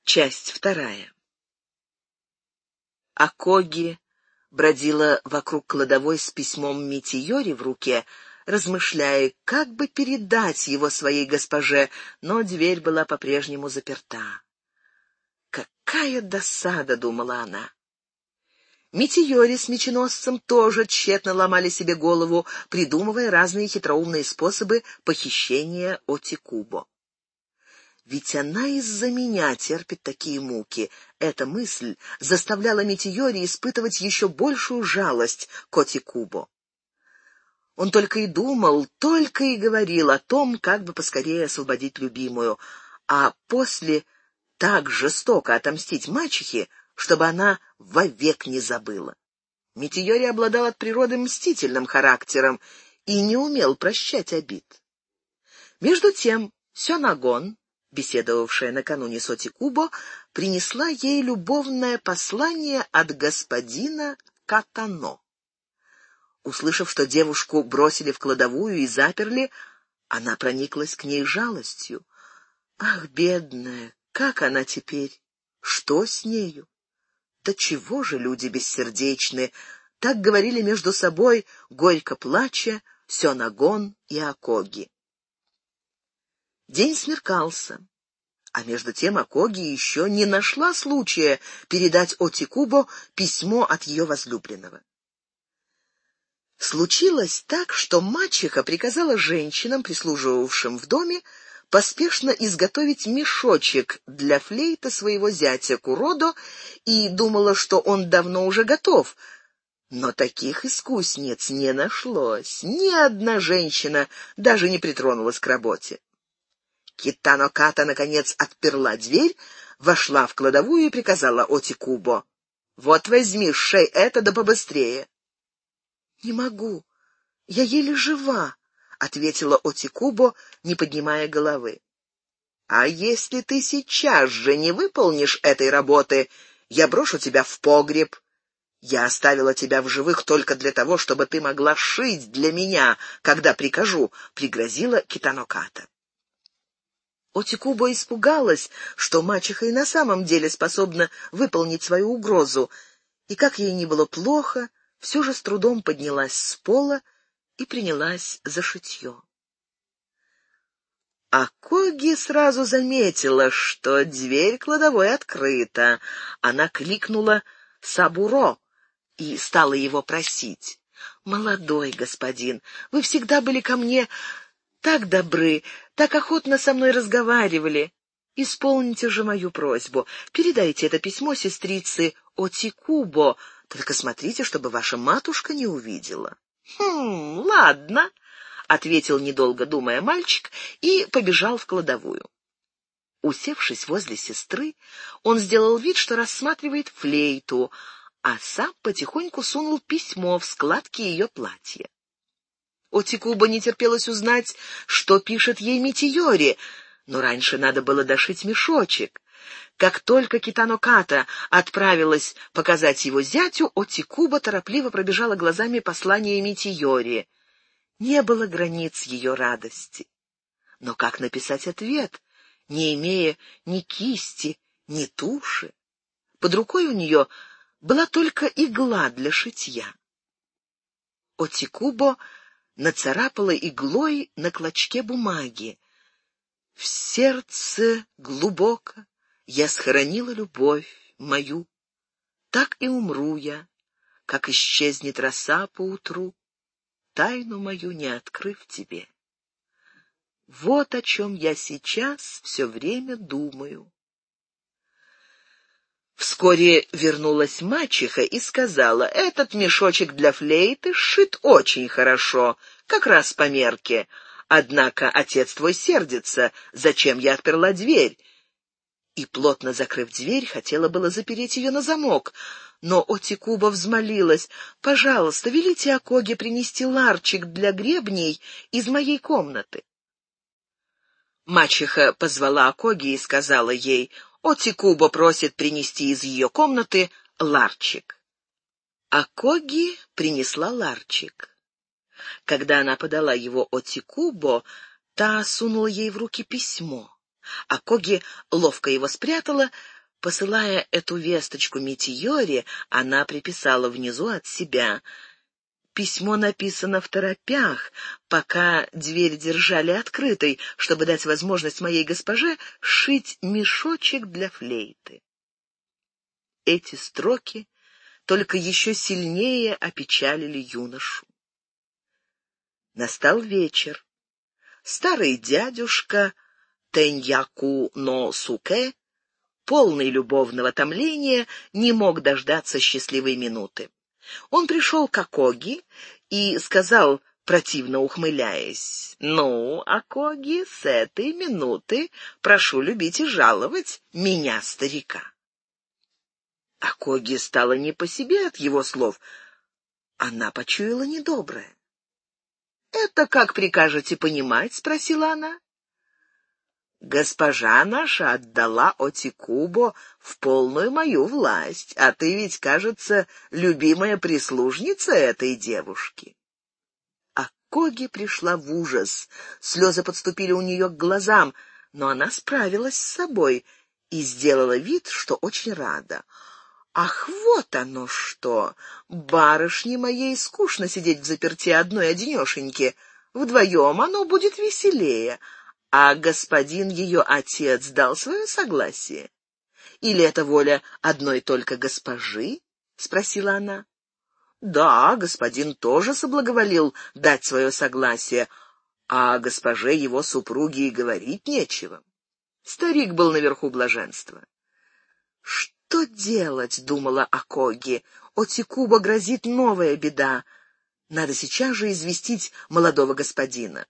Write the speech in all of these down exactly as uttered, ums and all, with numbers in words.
Часть вторая. Акоги бродила вокруг кладовой с письмом Митийори в руке, размышляя, как бы передать его своей госпоже, но дверь была по-прежнему заперта. «Какая досада!» — думала она. Митийори с меченосцем тоже тщетно ломали себе голову, придумывая разные хитроумные способы похищения Отикубо. «Ведь она из-за меня терпит такие муки». Эта мысль заставляла Митийори испытывать еще большую жалость к Отикубо. Он только и думал, только и говорил о том, как бы поскорее освободить любимую, а после так жестоко отомстить мачехе, чтобы она вовек не забыла. Митийори обладал от природы мстительным характером и не умел прощать обид. Между тем Сёнагон, беседовавшая накануне с Отикубо, принесла ей любовное послание от господина Катано. Услышав, что девушку бросили в кладовую и заперли, она прониклась к ней жалостью. Ах, бедная, как она теперь? Что с нею? Да чего же люди бессердечны? Так говорили между собой, горько плача, Сёнагон и Акоги. День смеркался, а между тем Акоги еще не нашла случая передать Отикубо письмо от ее возлюбленного. Случилось так, что мачеха приказала женщинам, прислуживавшим в доме, поспешно изготовить мешочек для флейта своего зятя Куродо и думала, что он давно уже готов. Но таких искусниц не нашлось. Ни одна женщина даже не притронулась к работе. Китано Ката, наконец, отперла дверь, вошла в кладовую и приказала Отикубо: «Вот возьми, сшей это да побыстрее». «Не могу, я еле жива», — ответила Отикубо, не поднимая головы. «А если ты сейчас же не выполнишь этой работы, я брошу тебя в погреб. Я оставила тебя в живых только для того, чтобы ты могла шить для меня, когда прикажу», — пригрозила Китано Ката. Отикубо испугалась, что мачеха и на самом деле способна выполнить свою угрозу, и, как ей ни было плохо, все же с трудом поднялась с пола и принялась за шитье. Акоги сразу заметила, что дверь кладовой открыта. Она кликнула Сабуро и стала его просить: «Молодой господин, вы всегда были ко мне так добры, так охотно со мной разговаривали. Исполните же мою просьбу. Передайте это письмо сестрице Отикубо, только смотрите, чтобы ваша матушка не увидела». «Хм, ладно», — ответил, недолго думая, мальчик и побежал в кладовую. Усевшись возле сестры, он сделал вид, что рассматривает флейту, а сам потихоньку сунул письмо в складки ее платья. Отикубо не терпелось узнать, что пишет ей Митийори, но раньше надо было дошить мешочек. Как только Китано Ката отправилась показать его зятю, Отикубо торопливо пробежала глазами послание Митийори. Не было границ ее радости. Но как написать ответ, не имея ни кисти, ни туши? Под рукой у нее была только игла для шитья. Отикубо нацарапала иглой на клочке бумаги: «В сердце глубоко я схоронила любовь мою, так и умру я, как исчезнет роса поутру, тайну мою не открыв тебе. Вот о чем я сейчас все время думаю». Вскоре вернулась мачеха и сказала: «Этот мешочек для флейты сшит очень хорошо, как раз по мерке. Однако отец твой сердится, зачем я отперла дверь». И, плотно закрыв дверь, хотела было запереть ее на замок, но Отикубо взмолилась: «Пожалуйста, велите Акоги принести ларчик для гребней из моей комнаты». Мачеха позвала Акоги и сказала ей: «Отикубо просит принести из ее комнаты ларчик». Акоги принесла ларчик. Когда она подала его Отикубо, та сунула ей в руки письмо. Акоги ловко его спрятала, Посылая эту весточку Митийоре, она приписала внизу от себя: «Письмо написано второпях, пока дверь держали открытой, чтобы дать возможность моей госпоже сшить мешочек для флейты». Эти строки только еще сильнее опечалили юношу. Настал вечер. Старый дядюшка Теньяку но Суке, полный любовного томления, не мог дождаться счастливой минуты. Он пришел к Акоги и сказал, противно ухмыляясь: «Ну, Акоги, с этой минуты прошу любить и жаловать меня, старика». Акоги стало не по себе от его слов. Она почуяла недоброе. «Это как прикажете понимать?» — спросила она. «Госпожа наша отдала Отикубо в полную мою власть, а ты ведь, кажется, любимая прислужница этой девушки». Акоги пришла в ужас, слезы подступили у нее к глазам, но она справилась с собой и сделала вид, что очень рада. «Ах, вот оно что! Барышне моей скучно сидеть взаперти одной-одинешеньки. Вдвоем оно будет веселее. А господин ее отец дал свое согласие? Или это воля одной только госпожи?» — спросила она. «Да, господин тоже соблаговолил дать свое согласие, а госпоже его супруге и говорить нечего». Старик был наверху блаженства. «Что делать?» — думала Акоги. «Отикубо грозит новая беда. Надо сейчас же известить молодого господина».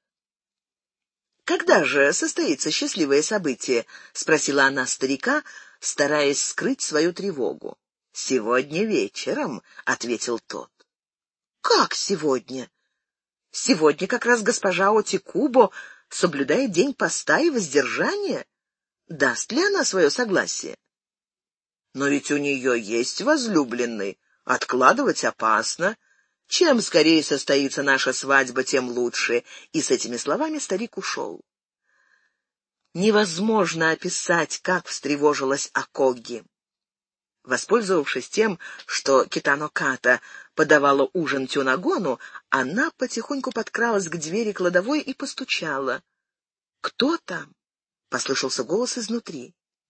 «Когда же состоится счастливое событие?» — спросила она старика, стараясь скрыть свою тревогу. «Сегодня вечером», — ответил тот. «Как сегодня?» «Сегодня как раз госпожа Отикубо соблюдает день поста и воздержания. Даст ли она свое согласие?» «Но ведь у нее есть возлюбленный. Откладывать опасно. Чем скорее состоится наша свадьба, тем лучше». И с этими словами старик ушел. Невозможно описать, как встревожилась Акоги. Воспользовавшись тем, что Китано Ката подавала ужин Тюнагону, она потихоньку подкралась к двери кладовой и постучала. «Кто там?» — послышался голос изнутри.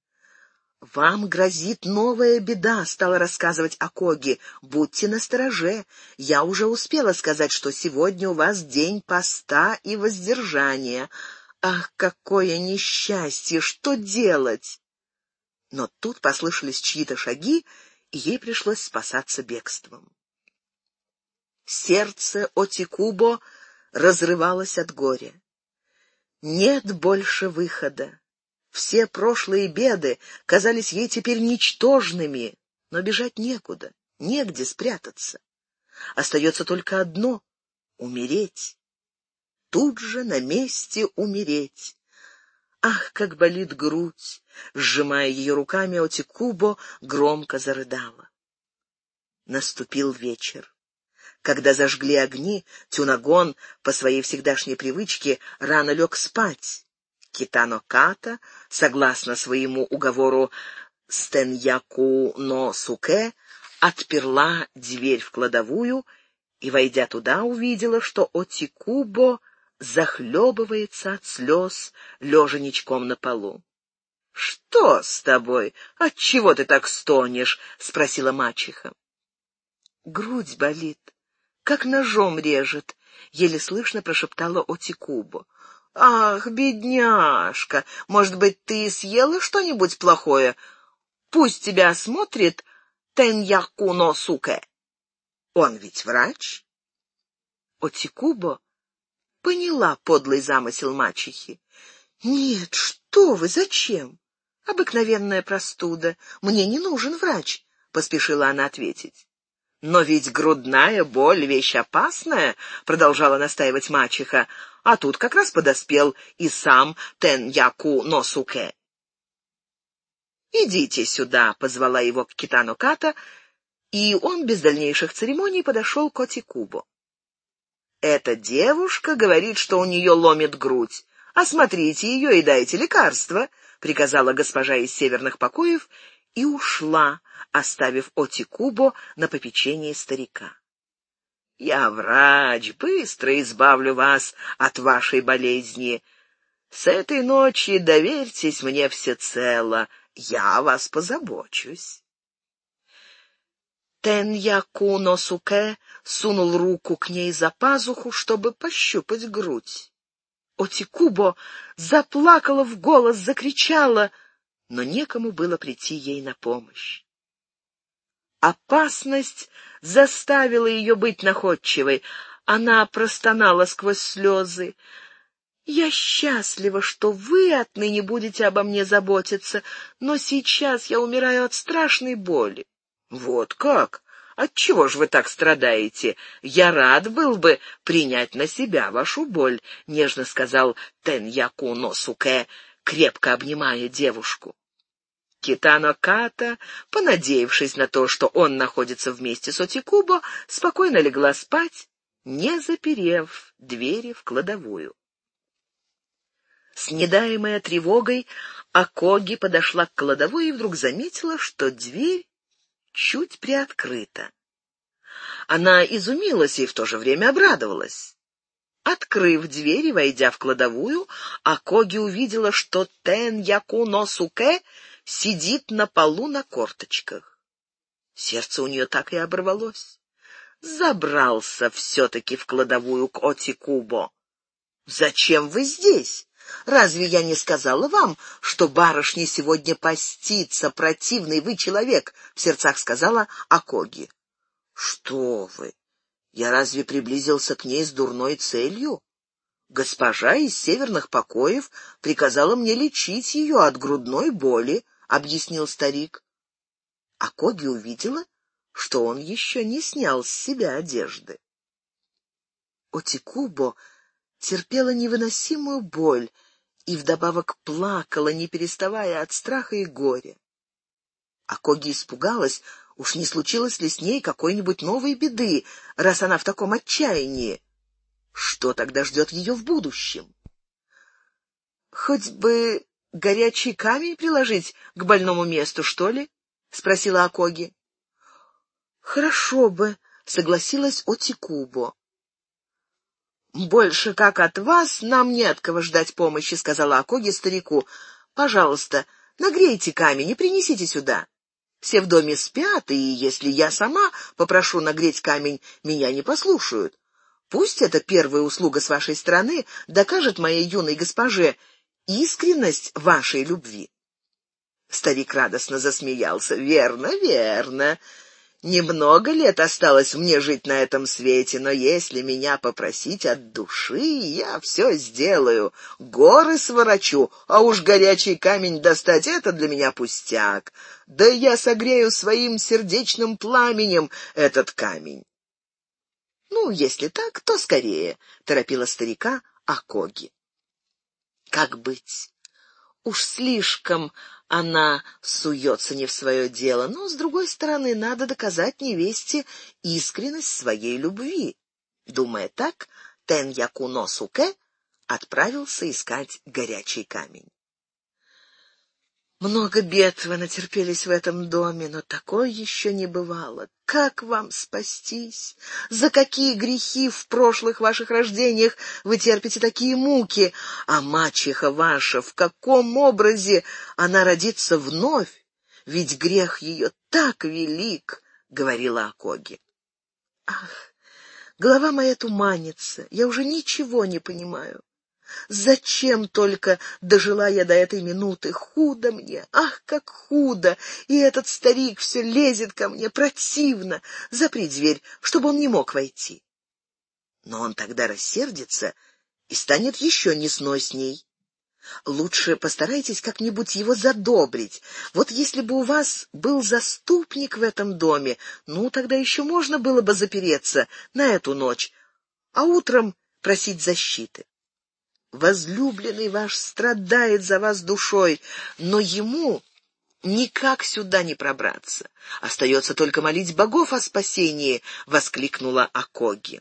«Вам грозит новая беда», — стала рассказывать Акоги. «Будьте настороже. Я уже успела сказать, что сегодня у вас день поста и воздержания. Ах, какое несчастье! Что делать?» Но тут послышались чьи-то шаги, и ей пришлось спасаться бегством. Сердце Отикубо разрывалось от горя. Нет больше выхода. Все прошлые беды казались ей теперь ничтожными, но бежать некуда, негде спрятаться. Остается только одно — умереть. Тут же на месте умереть. Ах, как болит грудь! Сжимая ее руками, Отикубо громко зарыдала. Наступил вечер. Когда зажгли огни, Тюнагон, по своей всегдашней привычке, рано лег спать. Китано Ката, согласно своему уговору с Теньяку но Суке, отперла дверь в кладовую и, войдя туда, увидела, что Отикубо захлебывается от слез, лежа ничком на полу. «Что с тобой? Отчего ты так стонешь?» — спросила мачеха. «Грудь болит, как ножом режет», — еле слышно прошептала Отикубо. «Ах, бедняжка, может быть, ты съела что-нибудь плохое? Пусть тебя осмотрит Теньяку но Суке. Он ведь врач». Отикубо поняла подлый замысел мачехи. «Нет, что вы, зачем? Обыкновенная простуда. Мне не нужен врач», — поспешила она ответить. «Но ведь грудная боль — вещь опасная», — продолжала настаивать мачеха, а тут как раз подоспел и сам Теньяку но Суке. «Идите сюда», — позвала его Китано Ката, и он без дальнейших церемоний подошел к Отикубо. «Эта девушка говорит, что у нее ломит грудь. Осмотрите ее и дайте лекарство», — приказала госпожа из северных покоев, и ушла, оставив Отикубо на попечении старика. «Я врач, быстро избавлю вас от вашей болезни. С этой ночи доверьтесь мне всецело, я о вас позабочусь». Теньяку Носуке сунул руку к ней за пазуху, чтобы пощупать грудь. Отикубо заплакала в голос, закричала, но некому было прийти ей на помощь. Опасность заставила ее быть находчивой. Она простонала сквозь слезы: «Я счастлива, что вы отныне будете обо мне заботиться, но сейчас я умираю от страшной боли». «Вот как? Отчего же вы так страдаете? Я рад был бы принять на себя вашу боль», — нежно сказал Теньяку Носуке, крепко обнимая девушку. Китано Ката, понадеявшись на то, что он находится вместе с Отикубо, спокойно легла спать, не заперев двери в кладовую. Снедаемая тревогой, Акоги подошла к кладовой и вдруг заметила, что дверь чуть приоткрыта. Она изумилась и в то же время обрадовалась. Открыв дверь и войдя в кладовую, Акоги увидела, что Теньяку Носуке сидит на полу на корточках. Сердце у нее так и оборвалось. Забрался все-таки в кладовую к Отикубо. «Зачем вы здесь? Разве я не сказала вам, что барышня сегодня постится, противный вы человек?» — в сердцах сказала Акоги. «Что вы? Я разве приблизился к ней с дурной целью? Госпожа из северных покоев приказала мне лечить ее от грудной боли», — объяснил старик. Акоги увидела, что он еще не снял с себя одежды. Отикубо терпела невыносимую боль и вдобавок плакала, не переставая от страха и горя. Акоги испугалась, уж не случилось ли с ней какой-нибудь новой беды, раз она в таком отчаянии. Что тогда ждет ее в будущем? «Хоть бы горячий камень приложить к больному месту, что ли?» — спросила Акоги. «Хорошо бы», — согласилась Отикубо. «Больше как от вас нам не от кого ждать помощи», — сказала Акоги старику. «Пожалуйста, нагрейте камень и принесите сюда. Все в доме спят, и если я сама попрошу нагреть камень, меня не послушают. Пусть эта первая услуга с вашей стороны докажет моей юной госпоже искренность вашей любви». Старик радостно засмеялся. «Верно, верно. Немного лет осталось мне жить на этом свете, но если меня попросить от души, я все сделаю. Горы сворочу, а уж горячий камень достать — это для меня пустяк. Да я согрею своим сердечным пламенем этот камень». «Ну, если так, то скорее», — торопила старика Акоги. Как быть? Уж слишком она суется не в свое дело, но, с другой стороны, надо доказать невесте искренность своей любви. Думая так, Теньяку Носуке отправился искать горячий камень. «Много бед вы натерпелись в этом доме, но такое еще не бывало. Как вам спастись? За какие грехи в прошлых ваших рождениях вы терпите такие муки? А мачеха ваша, в каком образе она родится вновь? Ведь грех ее так велик», — говорила Акоги. «Ах, голова моя туманится, я уже ничего не понимаю. Зачем только дожила я до этой минуты? Худо мне, ах, как худо! И этот старик все лезет ко мне, противно. Запри дверь, чтобы он не мог войти». Но он тогда рассердится и станет еще несносней. Лучше постарайтесь как-нибудь его задобрить. Вот если бы у вас был заступник в этом доме, ну, тогда еще можно было бы запереться на эту ночь, а утром просить защиты. Возлюбленный ваш страдает за вас душой, но ему никак сюда не пробраться. Остается только молить богов о спасении», — воскликнула Акоги.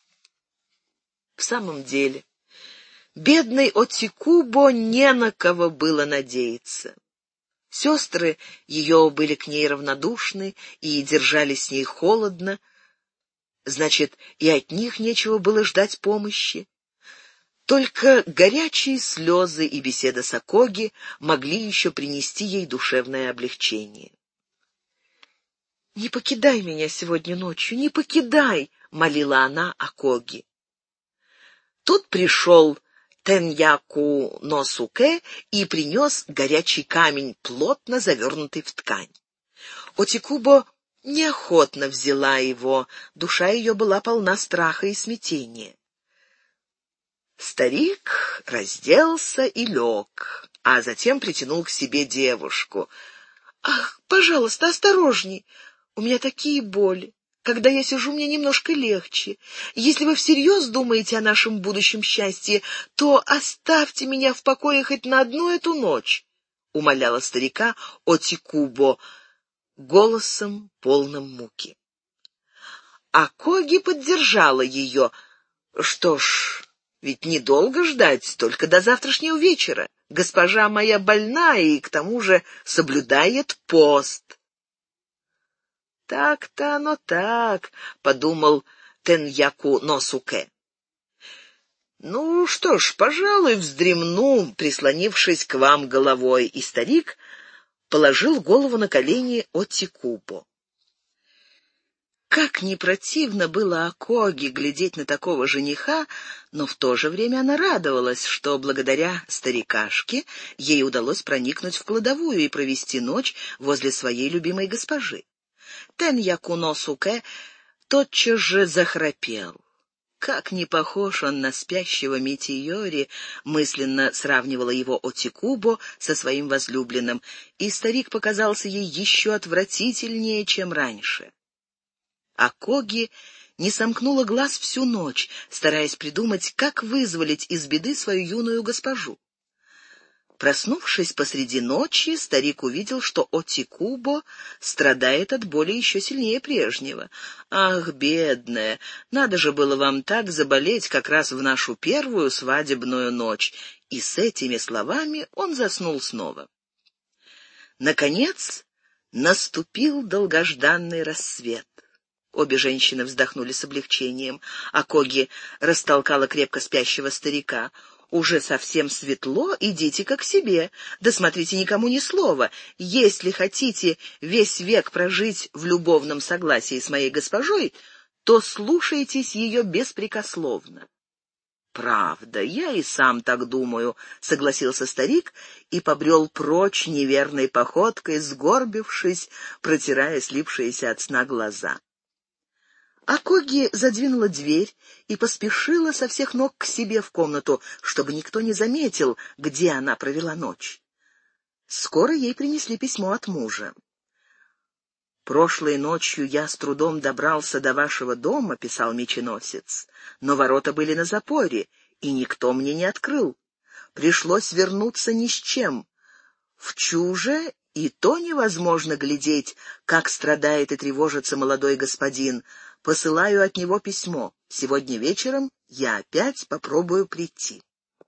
В самом деле, бедной Отикубо не на кого было надеяться. Сестры ее были к ней равнодушны и держались с ней холодно, значит, и от них нечего было ждать помощи. Только горячие слезы и беседа с Акоги могли еще принести ей душевное облегчение. «Не покидай меня сегодня ночью, не покидай!» — молила она Акоги. Тут пришел Теньяку Носуке и принес горячий камень, плотно завернутый в ткань. Отикубо неохотно взяла его, душа ее была полна страха и смятения. Старик разделся и лег, а затем притянул к себе девушку. «Ах, пожалуйста, осторожней! У меня такие боли. Когда я сижу, мне немножко легче. Если вы всерьез думаете о нашем будущем счастье, то оставьте меня в покое хоть на одну эту ночь», — умоляла старика Отикубо голосом, полным муки. Акоги поддержала ее. «Что ж, ведь недолго ждать, только до завтрашнего вечера. Госпожа моя больна и, к тому же, соблюдает пост». «Так-то оно так», — подумал Теньяку Носуке. «Ну что ж, пожалуй, вздремну, прислонившись к вам головой», и старик положил голову на колени Отикубо. Как не противно было Акоги глядеть на такого жениха, но в то же время она радовалась, что благодаря старикашке ей удалось проникнуть в кладовую и провести ночь возле своей любимой госпожи. Теньяку Носуке тотчас же захрапел. Как не похож он на спящего Митийори, мысленно сравнивала его Отикубо со своим возлюбленным, и старик показался ей еще отвратительнее, чем раньше. Акоги не сомкнула глаз всю ночь, стараясь придумать, как вызволить из беды свою юную госпожу. Проснувшись посреди ночи, старик увидел, что Отикубо страдает от боли еще сильнее прежнего. «Ах, бедная, надо же было вам так заболеть как раз в нашу первую свадебную ночь!» И с этими словами он заснул снова. Наконец наступил долгожданный рассвет. Обе женщины вздохнули с облегчением. Акоги растолкала крепко спящего старика. «Уже совсем светло, идите-ка к себе. Да смотрите, никому ни слова. Если хотите весь век прожить в любовном согласии с моей госпожой, то слушайтесь ее беспрекословно». «Правда, я и сам так думаю», — согласился старик и побрел прочь неверной походкой, сгорбившись, протирая слипшиеся от сна глаза. Акоги задвинула дверь и поспешила со всех ног к себе в комнату, чтобы никто не заметил, где она провела ночь. Скоро ей принесли письмо от мужа. «Прошлой ночью я с трудом добрался до вашего дома», — писал меченосец, «но ворота были на запоре, и никто мне не открыл. Пришлось вернуться ни с чем. В чуже и то невозможно глядеть, как страдает и тревожится молодой господин. Посылаю от него письмо. Сегодня вечером я опять попробую прийти».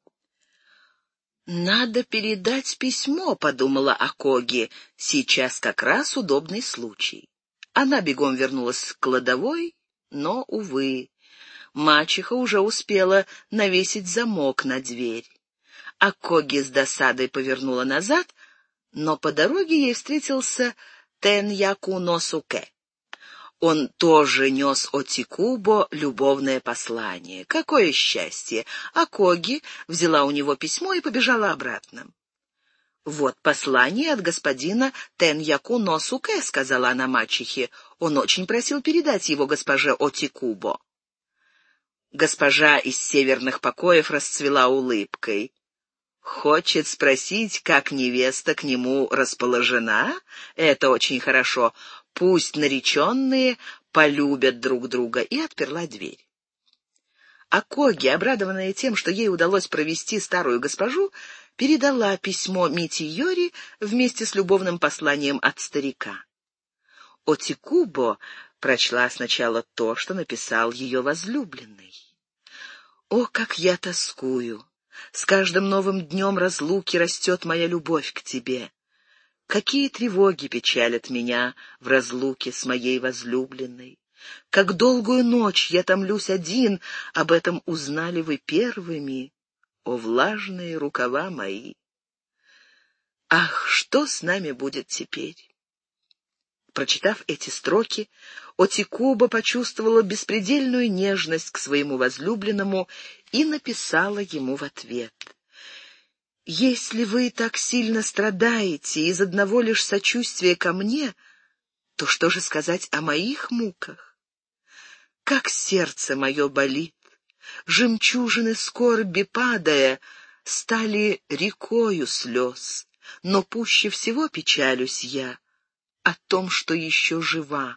«Надо передать письмо», — подумала Акоги. «Сейчас как раз удобный случай». Она бегом вернулась к кладовой, но, увы, мачеха уже успела навесить замок на дверь. Акоги с досадой повернула назад, но по дороге ей встретился Теньяку Носуке. Он тоже нес Отикубо любовное послание. Какое счастье! Акоги взяла у него письмо и побежала обратно. «Вот послание от господина Теньяку Носуке», — сказала она мачехе. «Он очень просил передать его госпоже Отикубо». Госпожа из северных покоев расцвела улыбкой. «Хочет спросить, как невеста к нему расположена? Это очень хорошо. Пусть нареченные полюбят друг друга», и отперла дверь. Акоги, обрадованная тем, что ей удалось провести старую госпожу, передала письмо Митийори вместе с любовным посланием от старика. Отикубо прочла сначала то, что написал ее возлюбленный. «О, как я тоскую! С каждым новым днем разлуки растет моя любовь к тебе. Какие тревоги печалят меня в разлуке с моей возлюбленной! Как долгую ночь я томлюсь один, об этом узнали вы первыми, о влажные рукава мои! Ах, что с нами будет теперь? Прочитав эти строки, Отикуба почувствовала беспредельную нежность к своему возлюбленному и написала ему в ответ: «Если вы так сильно страдаете из одного лишь сочувствия ко мне, то что же сказать о моих муках? Как сердце мое болит, жемчужины скорби падая, стали рекою слез, но пуще всего печалюсь я о том, что еще жива».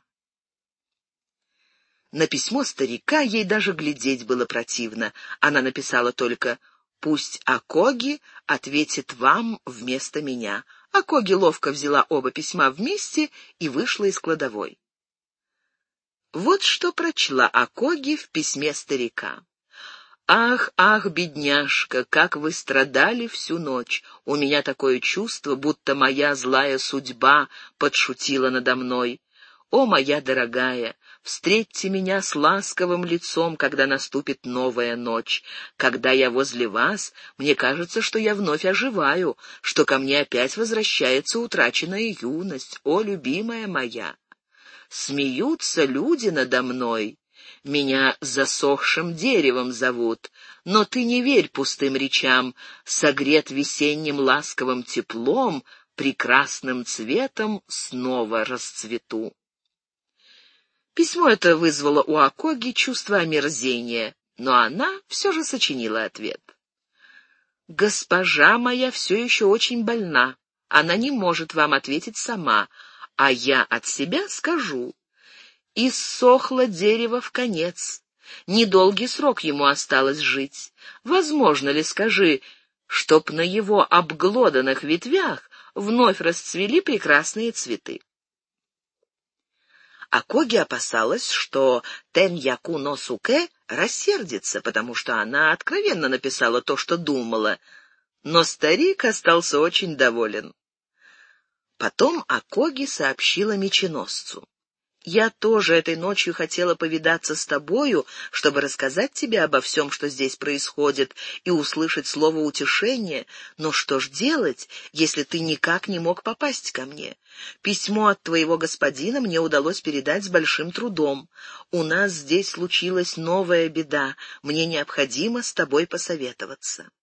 На письмо старика ей даже глядеть было противно. Она написала только: «Пусть Акоги ответит вам вместо меня». Акоги ловко взяла оба письма вместе и вышла из кладовой. Вот что прочла Акоги в письме старика. «Ах, ах, бедняжка, как вы страдали всю ночь! У меня такое чувство, будто моя злая судьба подшутила надо мной. О, моя дорогая, встретьте меня с ласковым лицом, когда наступит новая ночь. Когда я возле вас, мне кажется, что я вновь оживаю, что ко мне опять возвращается утраченная юность. О, любимая моя! Смеются люди надо мной. Меня засохшим деревом зовут, но ты не верь пустым речам, согрет весенним ласковым теплом, прекрасным цветом снова расцвету». Письмо это вызвало у Акоги чувство омерзения, но она все же сочинила ответ. «Госпожа моя все еще очень больна, она не может вам ответить сама, а я от себя скажу. Иссохло дерево вконец, недолгий срок ему осталось жить. Возможно ли, скажи, чтоб на его обглоданных ветвях вновь расцвели прекрасные цветы?» Акоги опасалась, что Тен-Яку но Суке рассердится, потому что она откровенно написала то, что думала, но старик остался очень доволен. Потом Акоги сообщила меченосцу: «Я тоже этой ночью хотела повидаться с тобою, чтобы рассказать тебе обо всем, что здесь происходит, и услышать слово утешения. Но что ж делать, если ты никак не мог попасть ко мне? Письмо от твоего господина мне удалось передать с большим трудом. У нас здесь случилась новая беда, мне необходимо с тобой посоветоваться».